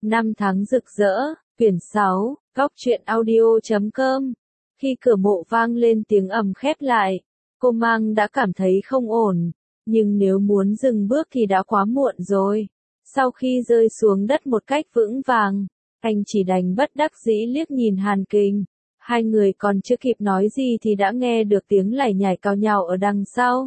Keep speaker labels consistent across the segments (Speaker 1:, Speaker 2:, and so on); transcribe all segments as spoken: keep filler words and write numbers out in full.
Speaker 1: Năm tháng rực rỡ, quyển sáu, góc truyện audio chấm com. Khi cửa mộ vang lên tiếng ầm khép lại, cô Mang đã cảm thấy không ổn, nhưng nếu muốn dừng bước thì đã quá muộn rồi. Sau khi rơi xuống đất một cách vững vàng, anh chỉ đành bất đắc dĩ liếc nhìn Hàn Kình. Hai người còn chưa kịp nói gì thì đã nghe được tiếng lải nhải cào nhào ở đằng sau.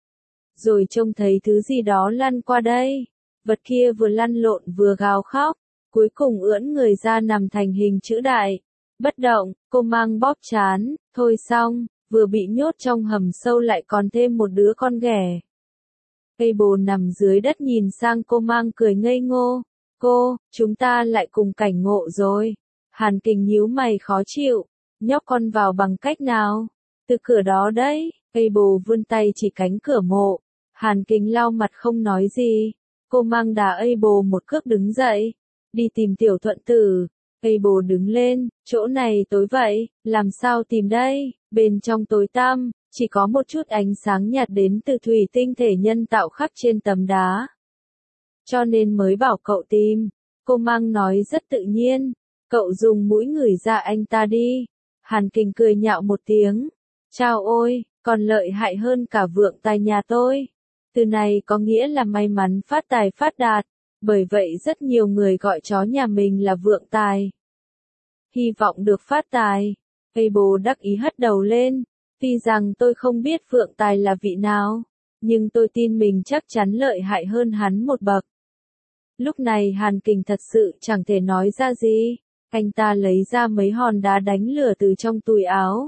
Speaker 1: Rồi trông thấy thứ gì đó lăn qua đây. Vật kia vừa lăn lộn vừa gào khóc, cuối cùng ưỡn người ra nằm thành hình chữ đại. Bất động, cô Mang bóp trán, thôi xong, vừa bị nhốt trong hầm sâu lại còn thêm một đứa con ghẻ. Cây bồ nằm dưới đất nhìn sang cô Mang cười ngây ngô. Cô, chúng ta lại cùng cảnh ngộ rồi. Hàn Kình nhíu mày khó chịu. Nhóc con vào bằng cách nào? Từ cửa đó đấy. Cây bồ vươn tay chỉ cánh cửa mộ. Hàn Kình lau mặt không nói gì. Cô Mang đá ây bồ một cước đứng dậy. Đi tìm tiểu thuận tử. Ây bồ đứng lên, chỗ này tối vậy, làm sao tìm đây? Bên trong tối tăm, chỉ có một chút ánh sáng nhạt đến từ thủy tinh thể nhân tạo khắc trên tấm đá. Cho nên mới bảo cậu tìm. Cô Mang nói rất tự nhiên. Cậu dùng mũi ngửi ra anh ta đi. Hàn Kình cười nhạo một tiếng. Chao ôi, còn lợi hại hơn cả vượng tài nhà tôi. Từ này có nghĩa là may mắn phát tài phát đạt. Bởi vậy rất nhiều người gọi chó nhà mình là vượng tài. Hy vọng được phát tài. Cây bồ đắc ý hất đầu lên. Tuy rằng tôi không biết vượng tài là vị nào, nhưng tôi tin mình chắc chắn lợi hại hơn hắn một bậc. Lúc này Hàn Kình thật sự chẳng thể nói ra gì. Anh ta lấy ra mấy hòn đá đánh lửa từ trong túi áo.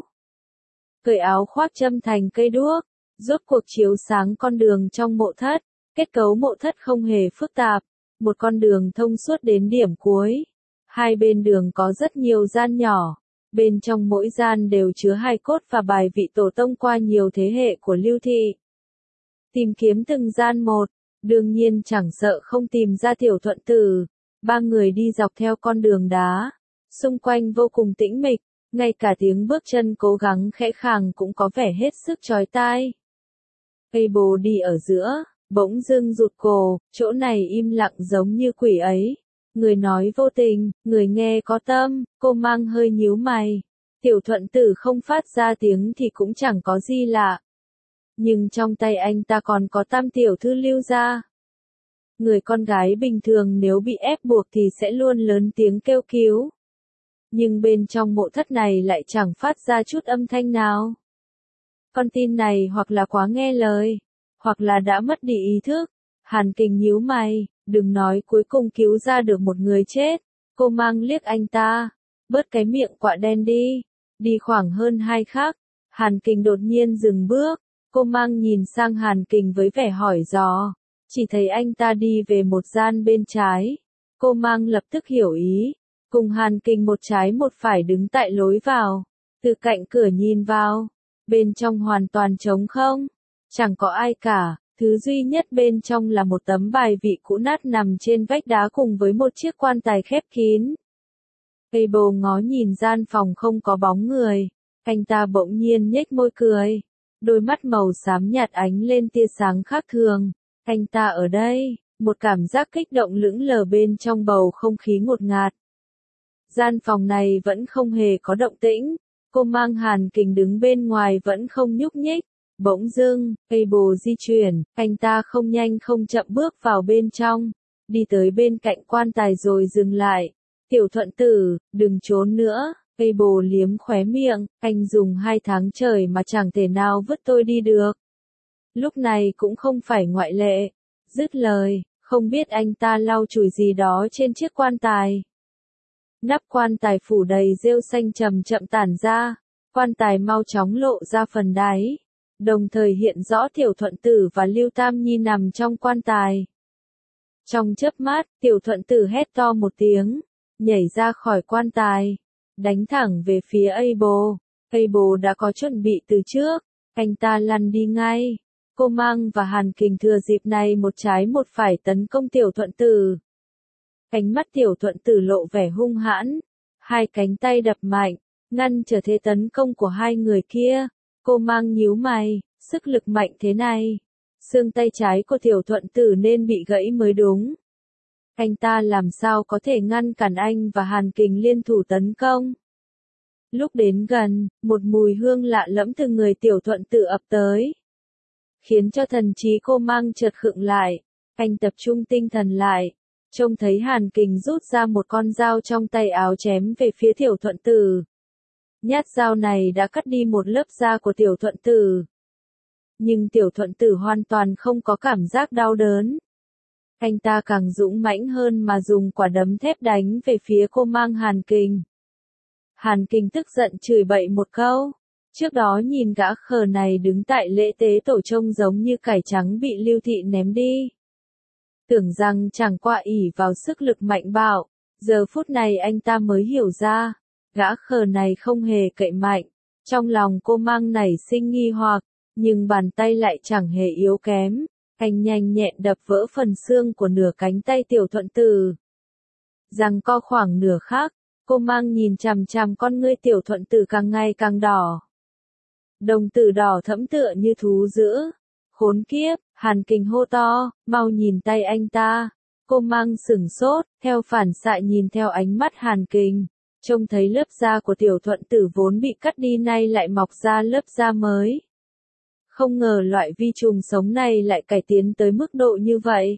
Speaker 1: Cởi áo khoác châm thành cây đuốc, rốt cuộc chiếu sáng con đường trong mộ thất. Kết cấu mộ thất không hề phức tạp. Một con đường thông suốt đến điểm cuối. Hai bên đường có rất nhiều gian nhỏ. Bên trong mỗi gian đều chứa hài cốt và bài vị tổ tông qua nhiều thế hệ của Lưu Thị. Tìm kiếm từng gian một, đương nhiên chẳng sợ không tìm ra tiểu thuận tử. Ba người đi dọc theo con đường đá. Xung quanh vô cùng tĩnh mịch, ngay cả tiếng bước chân cố gắng khẽ khàng cũng có vẻ hết sức chói tai. Cây bồ đi ở giữa. Bỗng dưng rụt cổ, chỗ này im lặng giống như quỷ ấy. Người nói vô tình, người nghe có tâm, cô Mang hơi nhíu mày. Tiểu thuận tử không phát ra tiếng thì cũng chẳng có gì lạ. Nhưng trong tay anh ta còn có tam tiểu thư Lưu gia. Người con gái bình thường nếu bị ép buộc thì sẽ luôn lớn tiếng kêu cứu. Nhưng bên trong mộ thất này lại chẳng phát ra chút âm thanh nào. Con tin này hoặc là quá nghe lời, hoặc là đã mất đi ý thức. Hàn Kình nhíu mày, đừng nói cuối cùng cứu ra được một người chết. Cô Mang liếc anh ta, bớt cái miệng quạ đen đi. Đi khoảng hơn hai khắc, Hàn Kình đột nhiên dừng bước. Cô Mang nhìn sang Hàn Kình với vẻ hỏi dò. Chỉ thấy anh ta đi về một gian bên trái. Cô Mang lập tức hiểu ý. Cùng Hàn Kình một trái một phải đứng tại lối vào. Từ cạnh cửa nhìn vào. Bên trong hoàn toàn trống không. Chẳng có ai cả. Thứ duy nhất bên trong là một tấm bài vị cũ nát nằm trên vách đá cùng với một chiếc quan tài khép kín. Cây bồ ngó nhìn gian phòng không có bóng người. Anh ta bỗng nhiên nhếch môi cười. Đôi mắt màu xám nhạt ánh lên tia sáng khác thường. Anh ta ở đây, một cảm giác kích động lững lờ bên trong bầu không khí ngột ngạt. Gian phòng này vẫn không hề có động tĩnh. Cô Mang Hàn Kình đứng bên ngoài vẫn không nhúc nhích. Bỗng dưng, cây bồ di chuyển, anh ta không nhanh không chậm bước vào bên trong, đi tới bên cạnh quan tài rồi dừng lại. Tiểu thuận tử, đừng trốn nữa. Cây bồ liếm khóe miệng, anh dùng hai tháng trời mà chẳng thể nào vứt tôi đi được. Lúc này cũng không phải ngoại lệ. Dứt lời, không biết anh ta lau chùi gì đó trên chiếc quan tài. Nắp quan tài phủ đầy rêu xanh chậm chậm tản ra, quan tài mau chóng lộ ra phần đáy. Đồng thời hiện rõ tiểu thuận tử và Lưu Tam Nhi nằm trong quan tài. Trong chớp mắt, tiểu thuận tử hét to một tiếng, nhảy ra khỏi quan tài, đánh thẳng về phía Abo. Abo đã có chuẩn bị từ trước, anh ta lăn đi ngay. Cô Mang và Hàn Kình thừa dịp này một trái một phải tấn công tiểu thuận tử. Ánh mắt tiểu thuận tử lộ vẻ hung hãn, hai cánh tay đập mạnh, ngăn trở thế tấn công của hai người kia. Cô Mang nhíu mày, sức lực mạnh thế này. Xương tay trái của tiểu thuận tử nên bị gãy mới đúng. Anh ta làm sao có thể ngăn cản anh và Hàn Kình liên thủ tấn công. Lúc đến gần, một mùi hương lạ lẫm từ người Tiểu Thuận Tử ập tới, khiến cho thần trí cô mang chợt khựng lại. Anh tập trung tinh thần lại, trông thấy Hàn Kình rút ra một con dao trong tay áo chém về phía Tiểu Thuận Tử. Nhát dao này đã cắt đi một lớp da của Tiểu Thuận Tử. Nhưng Tiểu Thuận Tử hoàn toàn không có cảm giác đau đớn. Anh ta càng dũng mãnh hơn mà dùng quả đấm thép đánh về phía cô mang Hàn Kình. Hàn Kình tức giận chửi bậy một câu. Trước đó nhìn gã khờ này đứng tại lễ tế tổ trông giống như cải trắng bị Lưu Thị ném đi. Tưởng rằng chẳng qua ỷ vào sức lực mạnh bạo, giờ phút này anh ta mới hiểu ra, gã khờ này không hề cậy mạnh. Trong lòng cô mang nảy sinh nghi hoặc, nhưng bàn tay lại chẳng hề yếu kém. Anh nhanh nhẹn đập vỡ phần xương của nửa cánh tay Tiểu Thuận Tử. Giằng co khoảng nửa khắc, cô mang nhìn chằm chằm con ngươi Tiểu Thuận Tử càng ngày càng đỏ. Đồng tử đỏ thẫm tựa như thú dữ. Khốn kiếp, Hàn Kình hô to, mau nhìn tay anh ta. Cô mang sửng sốt, theo phản xạ nhìn theo ánh mắt Hàn Kình, trông thấy lớp da của Tiểu Thuận Tử vốn bị cắt đi nay lại mọc ra lớp da mới. Không ngờ loại vi trùng sống này lại cải tiến tới mức độ như vậy.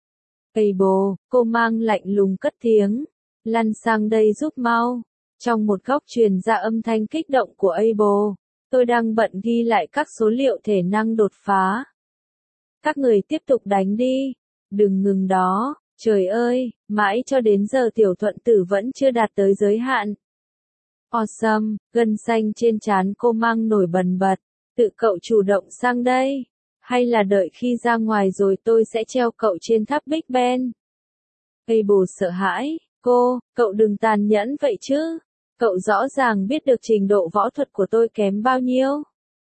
Speaker 1: Ây bồ, cô mang lạnh lùng cất tiếng, lăn sang đây giúp mau. Trong một góc truyền ra âm thanh kích động của Ây bồ, tôi đang bận ghi lại các số liệu thể năng đột phá. Các người tiếp tục đánh đi, đừng ngừng đó, trời ơi, mãi cho đến giờ Tiểu Thuận Tử vẫn chưa đạt tới giới hạn. Awesome, gân xanh trên trán cô mang nổi bần bật. Tự cậu chủ động sang đây, hay là đợi khi ra ngoài rồi tôi sẽ treo cậu trên tháp Big Ben? Abel sợ hãi, cô, cậu đừng tàn nhẫn vậy chứ, cậu rõ ràng biết được trình độ võ thuật của tôi kém bao nhiêu.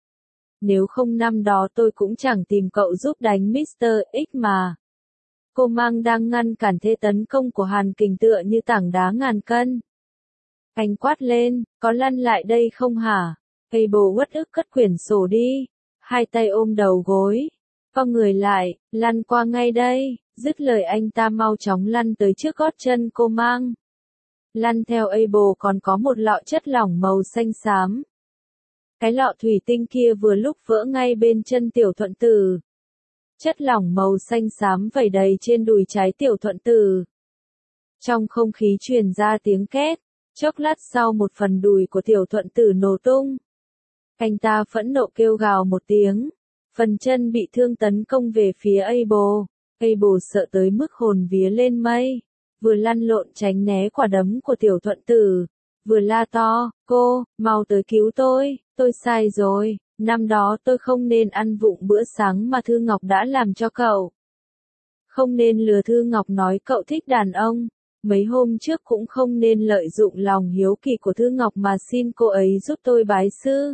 Speaker 1: Nếu không năm đó tôi cũng chẳng tìm cậu giúp đánh mít tơ X mà. Cô mang đang ngăn cản thế tấn công của Hàn Kình tựa như tảng đá ngàn cân. Anh quát lên, có lăn lại đây không hả? Abel uất ức cất quyển sổ đi, hai tay ôm đầu gối, con người lại, lăn qua ngay đây, dứt lời anh ta mau chóng lăn tới trước gót chân cô mang. Lăn theo Abel còn có một lọ chất lỏng màu xanh xám. Cái lọ thủy tinh kia vừa lúc vỡ ngay bên chân Tiểu Thuận Tử. Chất lỏng màu xanh xám vẩy đầy trên đùi trái Tiểu Thuận Tử. Trong không khí truyền ra tiếng két, chốc lát sau một phần đùi của Tiểu Thuận Tử nổ tung. Anh ta phẫn nộ kêu gào một tiếng, phần chân bị thương tấn công về phía Abel. Abel sợ tới mức hồn vía lên mây, vừa lăn lộn tránh né quả đấm của Tiểu Thuận Tử, vừa la to, cô, mau tới cứu tôi, tôi sai rồi, năm đó tôi không nên ăn vụng bữa sáng mà Thư Ngọc đã làm cho cậu. Không nên lừa Thư Ngọc nói cậu thích đàn ông, mấy hôm trước cũng không nên lợi dụng lòng hiếu kỳ của Thư Ngọc mà xin cô ấy giúp tôi bái sư.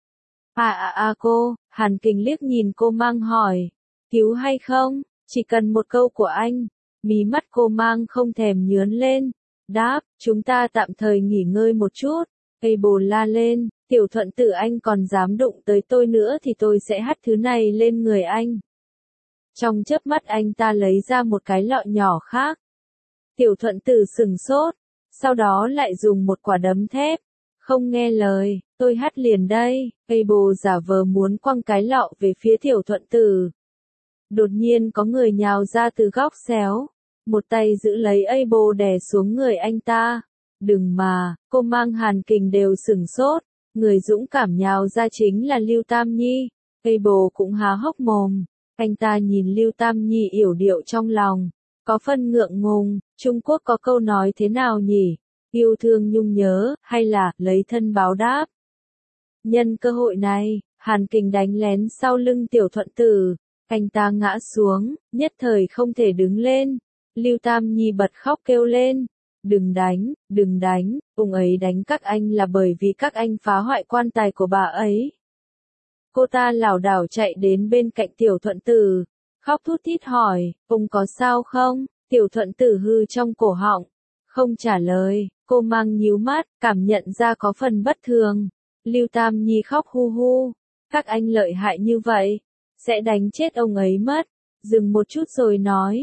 Speaker 1: À à à cô, Hàn Kình liếc nhìn cô mang hỏi, cứu hay không, chỉ cần một câu của anh. Mí mắt cô mang không thèm nhướn lên, đáp, chúng ta tạm thời nghỉ ngơi một chút. Abel la lên, Tiểu Thuận Tử anh còn dám đụng tới tôi nữa thì tôi sẽ hắt thứ này lên người anh. Trong chớp mắt anh ta lấy ra một cái lọ nhỏ khác. Tiểu Thuận Tử sừng sốt, sau đó lại dùng một quả đấm thép. Không nghe lời, tôi hắt liền đây. Abel giả vờ muốn quăng cái lọ về phía Tiểu Thuận Tử. Đột nhiên có người nhào ra từ góc xéo, một tay giữ lấy Abel đè xuống người anh ta. Đừng mà, cô mang Hàn Kình đều sửng sốt, người dũng cảm nhào ra chính là Lưu Tam Nhi. Abel cũng há hốc mồm, anh ta nhìn Lưu Tam Nhi yểu điệu trong lòng, có phân ngượng ngùng. Trung Quốc có câu nói thế nào nhỉ? Yêu thương nhung nhớ, hay là lấy thân báo đáp? Nhân cơ hội này, Hàn Kình đánh lén sau lưng Tiểu Thuận Tử, anh ta ngã xuống, nhất thời không thể đứng lên. Lưu Tam Nhi bật khóc kêu lên, đừng đánh, đừng đánh, ông ấy đánh các anh là bởi vì các anh phá hoại quan tài của bà ấy. Cô ta lảo đảo chạy đến bên cạnh Tiểu Thuận Tử, khóc thút thít hỏi, ông có sao không? Tiểu Thuận Tử hư trong cổ họng, không trả lời. Cô mang nhíu mắt, cảm nhận ra có phần bất thường. Lưu Tam Nhi khóc hu hu, các anh lợi hại như vậy, sẽ đánh chết ông ấy mất. Dừng một chút rồi nói,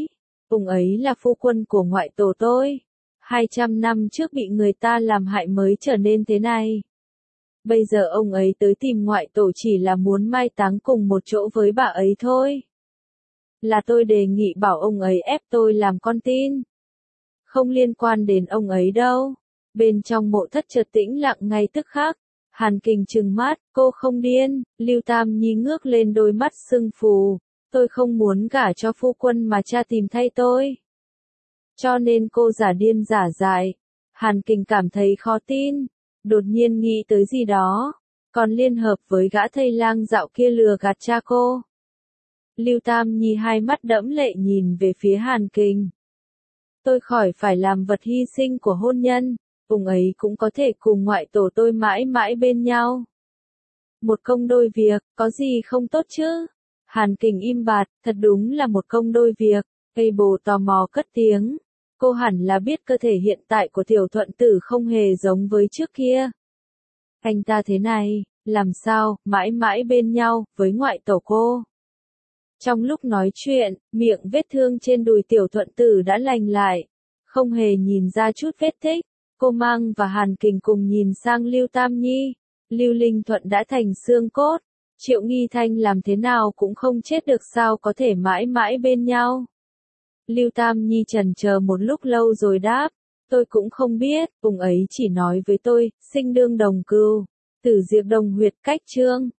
Speaker 1: Ông ấy là phu quân của ngoại tổ tôi. hai trăm năm trước bị người ta làm hại mới trở nên thế này. Bây giờ ông ấy tới tìm ngoại tổ chỉ là muốn mai táng cùng một chỗ với bà ấy thôi. Là tôi đề nghị bảo ông ấy ép tôi làm con tin. Không liên quan đến ông ấy đâu. Bên trong mộ thất chợt tĩnh lặng ngay tức khắc. Hàn Kình trừng mắt, cô không điên. Lưu Tam Nhi ngước lên đôi mắt sưng phù. Tôi không muốn gả cho phu quân mà cha tìm thay tôi. Cho nên cô giả điên giả dại. Hàn Kình cảm thấy khó tin. Đột nhiên nghĩ tới gì đó. Còn liên hợp với gã thầy lang dạo kia lừa gạt cha cô. Lưu Tam Nhi hai mắt đẫm lệ nhìn về phía Hàn Kình. Tôi khỏi phải làm vật hy sinh của hôn nhân. Ông ấy cũng có thể cùng ngoại tổ tôi mãi mãi bên nhau. Một công đôi việc, có gì không tốt chứ? Hàn Kình im bặt, thật đúng là một công đôi việc. Cây bồ tò mò cất tiếng. Cô hẳn là biết cơ thể hiện tại của tiểu thuận tử không hề giống với trước kia. Anh ta thế này, làm sao, mãi mãi bên nhau, với ngoại tổ cô. Trong lúc nói chuyện, miệng vết thương trên đùi tiểu thuận tử đã lành lại. Không hề nhìn ra chút vết tích. Cô Mang và Hàn Kình cùng nhìn sang Lưu Tam Nhi. Lưu Linh Thuận đã thành xương cốt. Triệu Nghi Thanh làm thế nào cũng không chết được sao có thể mãi mãi bên nhau. Lưu Tam Nhi chần chờ một lúc lâu rồi đáp. Tôi cũng không biết, ông ấy chỉ nói với tôi, sinh đương đồng cừu. Tử diệt đồng huyệt cách trương.